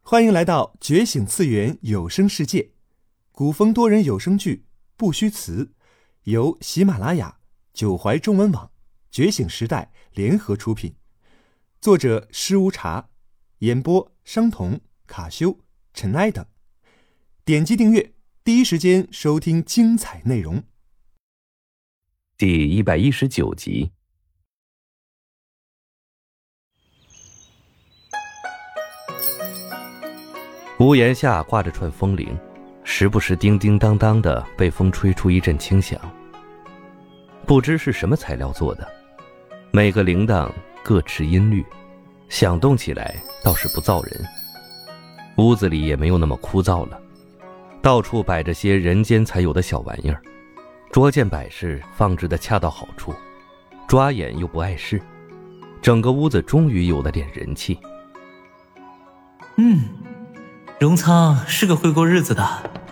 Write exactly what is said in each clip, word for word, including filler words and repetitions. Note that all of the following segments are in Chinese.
欢迎来到觉醒次元有声世界，古风多人有声剧不虚词，由喜马拉雅、九怀中文网、觉醒时代联合出品，作者施无茶，演播商童、卡修、尘埃等。点击订阅，第一时间收听精彩内容。 第一百一十九集。屋檐下挂着串风铃，时不时叮叮当当的被风吹出一阵轻响。不知是什么材料做的，每个铃铛各持音律，响动起来倒是不燥人。屋子里也没有那么枯燥了，到处摆着些人间才有的小玩意儿，桌件摆饰放置的恰到好处，抓眼又不碍事，整个屋子终于有了点人气。 嗯，荣仓是个会过日子的。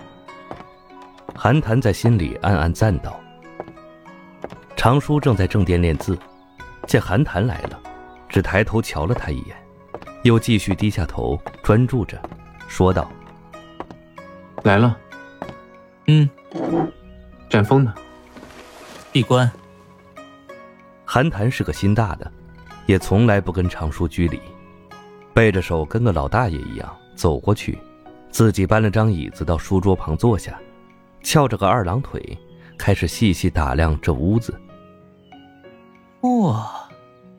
韩谈在心里暗暗赞道。常叔正在正殿练字，见韩谈来了，只抬头瞧了他一眼，又继续低下头专注着，说道： 来了。 嗯。 展峰呢？ 闭关。 韩谈是个心大的，也从来不跟常叔拘礼，背着手跟个老大爷一样走过去，自己搬了张椅子到书桌旁坐下，翘着个二郎腿，开始细细打量这屋子。 哇！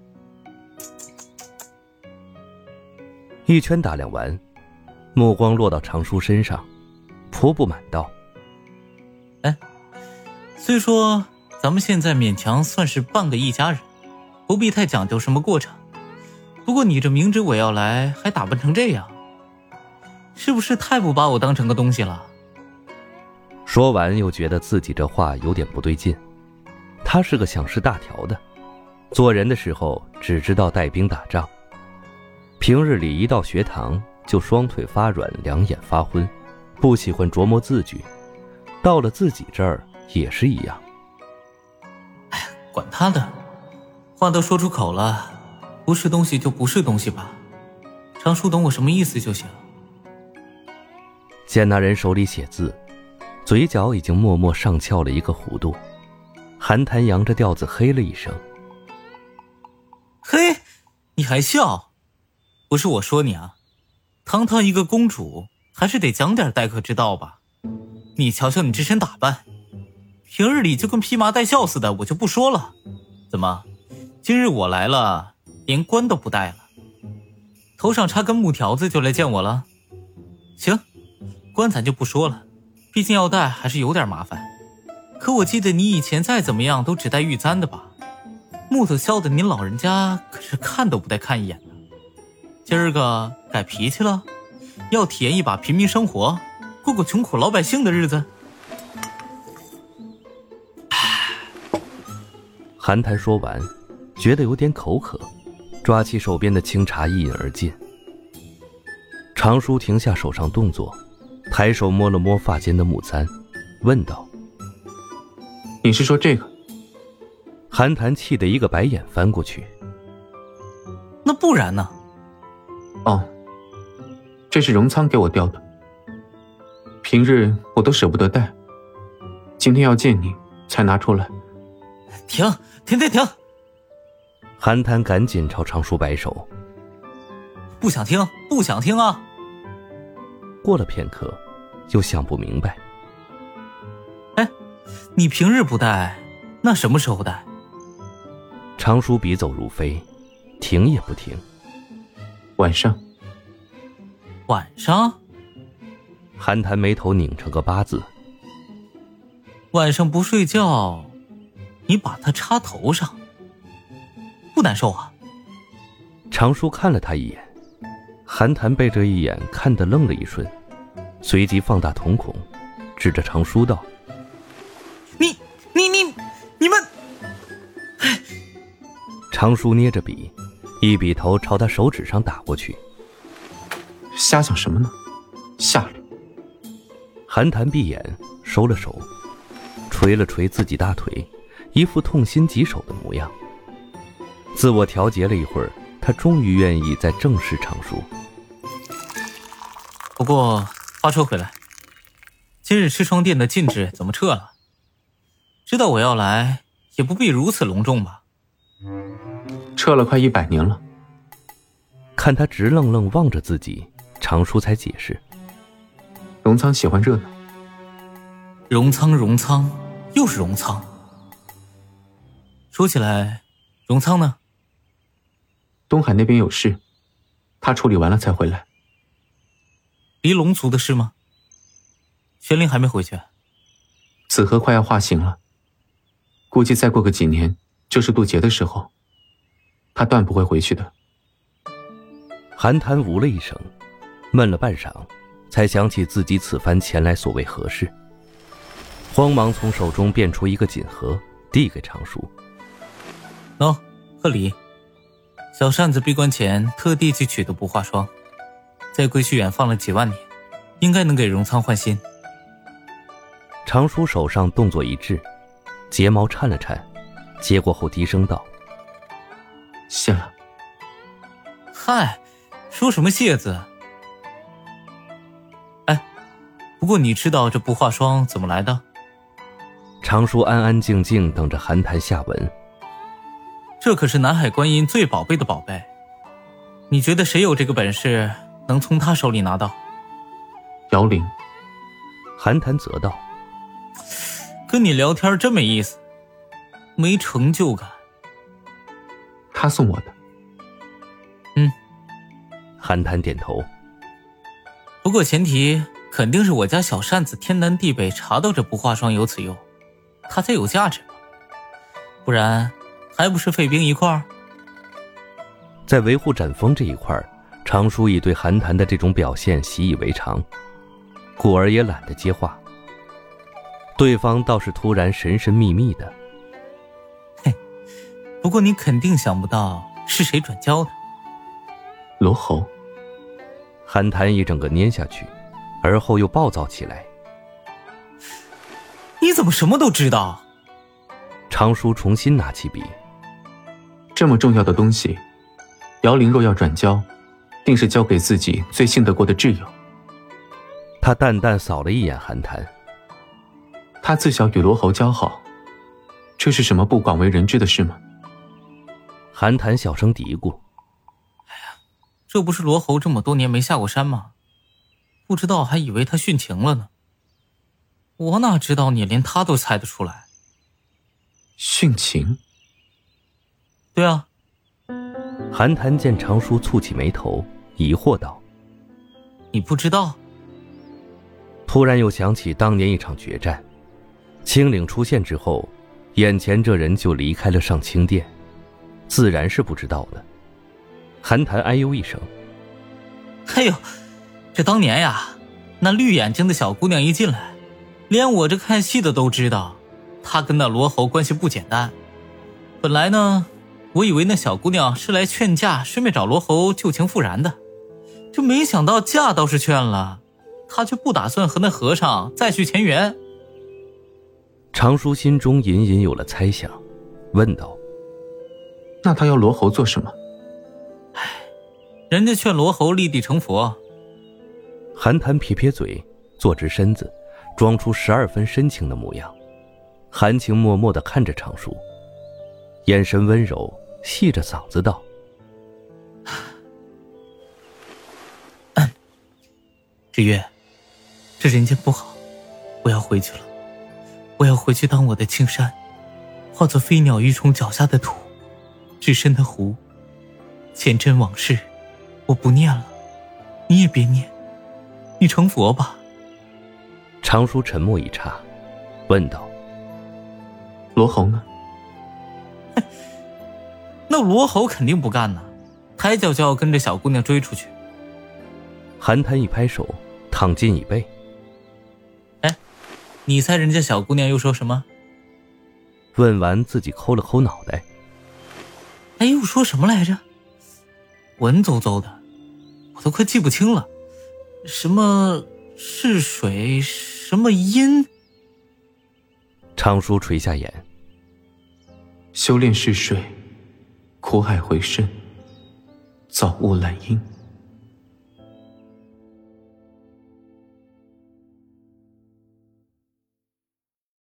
一圈打量完，目光落到常叔身上，颇不满道： 哎，虽说咱们现在勉强算是半个一家人，不必太讲究什么过程，不过你这明知我要来还打扮成这样，是不是太不把我当成个东西了？ 说完又觉得自己这话有点不对劲。他是个想事大条的，做人的时候只知道带兵打仗，平日里一到学堂就双腿发软，两眼发昏，不喜欢琢磨字句，到了自己这儿也是一样。 哎呀，管他的，话都说出口了，不是东西就不是东西吧，常叔懂我什么意思就行。 见那人手里写字，嘴角已经默默上翘了一个弧度，韩谈扬着调子嘿了一声： 嘿，你还笑？不是我说你啊，堂堂一个公主还是得讲点待客之道吧。你瞧瞧你这身打扮，平日里就跟披麻戴孝似的，我就不说了，怎么今日我来了连冠都不戴了，头上插根木条子就来见我了？行，冠咱就不说了，毕竟要戴还是有点麻烦，可我记得你以前再怎么样都只戴玉簪的吧？木头削的您老人家可是看都不带看一眼的。今儿个改脾气了，要体验一把平民生活，过过穷苦老百姓的日子。 韩谈说完，觉得有点口渴，抓起手边的清茶一饮而尽。常叔停下手上动作，抬手摸了摸发间的木簪，问道： 你是说这个？ 韩谈气得一个白眼翻过去。 那不然呢？ 哦，这是荣仓给我调的，平日我都舍不得带，今天要见你才拿出来。 停停停停！ 韩谈赶紧朝常叔摆手： 不想听不想听啊！ 过了片刻，又想不明白： 哎，你平日不带，那什么时候带？ 常叔笔走如飞，停也不停。 晚上。 晚上？ 韩谈眉头拧成个八字。 晚上不睡觉，你把它插头上，不难受啊？ 常叔看了他一眼，韩谈被这一眼看得愣了一瞬，随即放大瞳孔，指着常叔道： 你你你你们！ 常叔捏着笔，一笔头朝他手指上打过去。 瞎想什么呢？下流！ 韩谈闭眼收了手，捶了捶自己大腿，一副痛心疾首的模样。自我调节了一会儿，他终于愿意再正视常叔。 不过话说回来，今日吃霜殿的禁制怎么撤了？知道我要来，也不必如此隆重吧？ 撤了快一百年了。 看他直愣愣望着自己，常叔才解释： 荣仓喜欢热闹。 荣仓，荣仓，又是荣仓。说起来，荣仓呢？ 东海那边有事，他处理完了才回来。 离龙族的事吗？玄灵还没回去。 紫河快要化形了，估计再过个几年就是渡劫的时候，他断不会回去的。 韩谈呜了一声，闷了半晌，才想起自己此番前来所为何事，慌忙从手中变出一个锦盒，递给常叔。 喏、哦，贺礼。小扇子闭关前特地去取的不化霜，在归虚远放了几万年，应该能给荣仓换心。 常叔手上动作一致，睫毛颤了颤，接过后低声道： 谢了。 嗨，说什么谢字？哎，不过你知道这不化霜怎么来的？ 常叔安安静静等着韩谈下文。 这可是南海观音最宝贝的宝贝，你觉得谁有这个本事能从他手里拿到？ 姚玲。 韩谈则道： 跟你聊天真没意思，没成就感。 他送我的。 嗯。 韩谈点头。 不过前提肯定是我家小扇子天南地北查到这不化霜有此用，它才有价值嘛，不然还不是废兵一块儿？ 在维护斩锋这一块，常叔已对韩谈的这种表现习以为常，故而也懒得接话。对方倒是突然神神秘秘的： 嘿，不过你肯定想不到是谁转交的。 罗侯。 韩谈一整个捏下去，而后又暴躁起来。 你怎么什么都知道？ 常叔重新拿起笔。 这么重要的东西，姚玲若要转交，定是交给自己最信得过的挚友。 他淡淡扫了一眼韩谈。 他自小与罗侯交好，这是什么不广为人知的事吗？ 韩谈小声嘀咕： 哎呀，这不是罗侯这么多年没下过山吗？不知道还以为他殉情了呢。我哪知道你连他都猜得出来。 殉情？ 对啊。 韩谈见常叔蹙起眉头，疑惑道： 你不知道？ 突然又想起当年一场决战，青岭出现之后，眼前这人就离开了上清殿，自然是不知道的。韩谈哎呦一声： 哎呦，这当年呀，那绿眼睛的小姑娘一进来，连我这看戏的都知道她跟那罗侯关系不简单。本来呢，我以为那小姑娘是来劝嫁，顺便找罗侯旧情复燃的，这没想到嫁倒是劝了，她却不打算和那和尚再续前缘。 常叔心中隐隐有了猜想，问道： 那他要罗侯做什么？ 唉，人家劝罗侯立地成佛。 韩谈撇撇嘴，坐直身子，装出十二分深情的模样，含情脉脉地看着常叔，眼神温柔，细着嗓子道： 日月，这人间不好，我要回去了。我要回去当我的青山，化作飞鸟鱼虫脚下的土，置身的湖。前尘往事我不念了，你也别念，你成佛吧。 常叔沉默一刹，问道： 罗侯呢？ 那罗侯肯定不干呢，抬脚就要跟着小姑娘追出去。 韩谈一拍手，躺进椅背。 哎，你猜人家小姑娘又说什么？ 问完自己抠了抠脑袋。 哎，又说什么来着？文绉绉的，我都快记不清了。什么是水，什么阴？ 常叔垂下眼。 修炼是水，苦海回身，造物揽阴。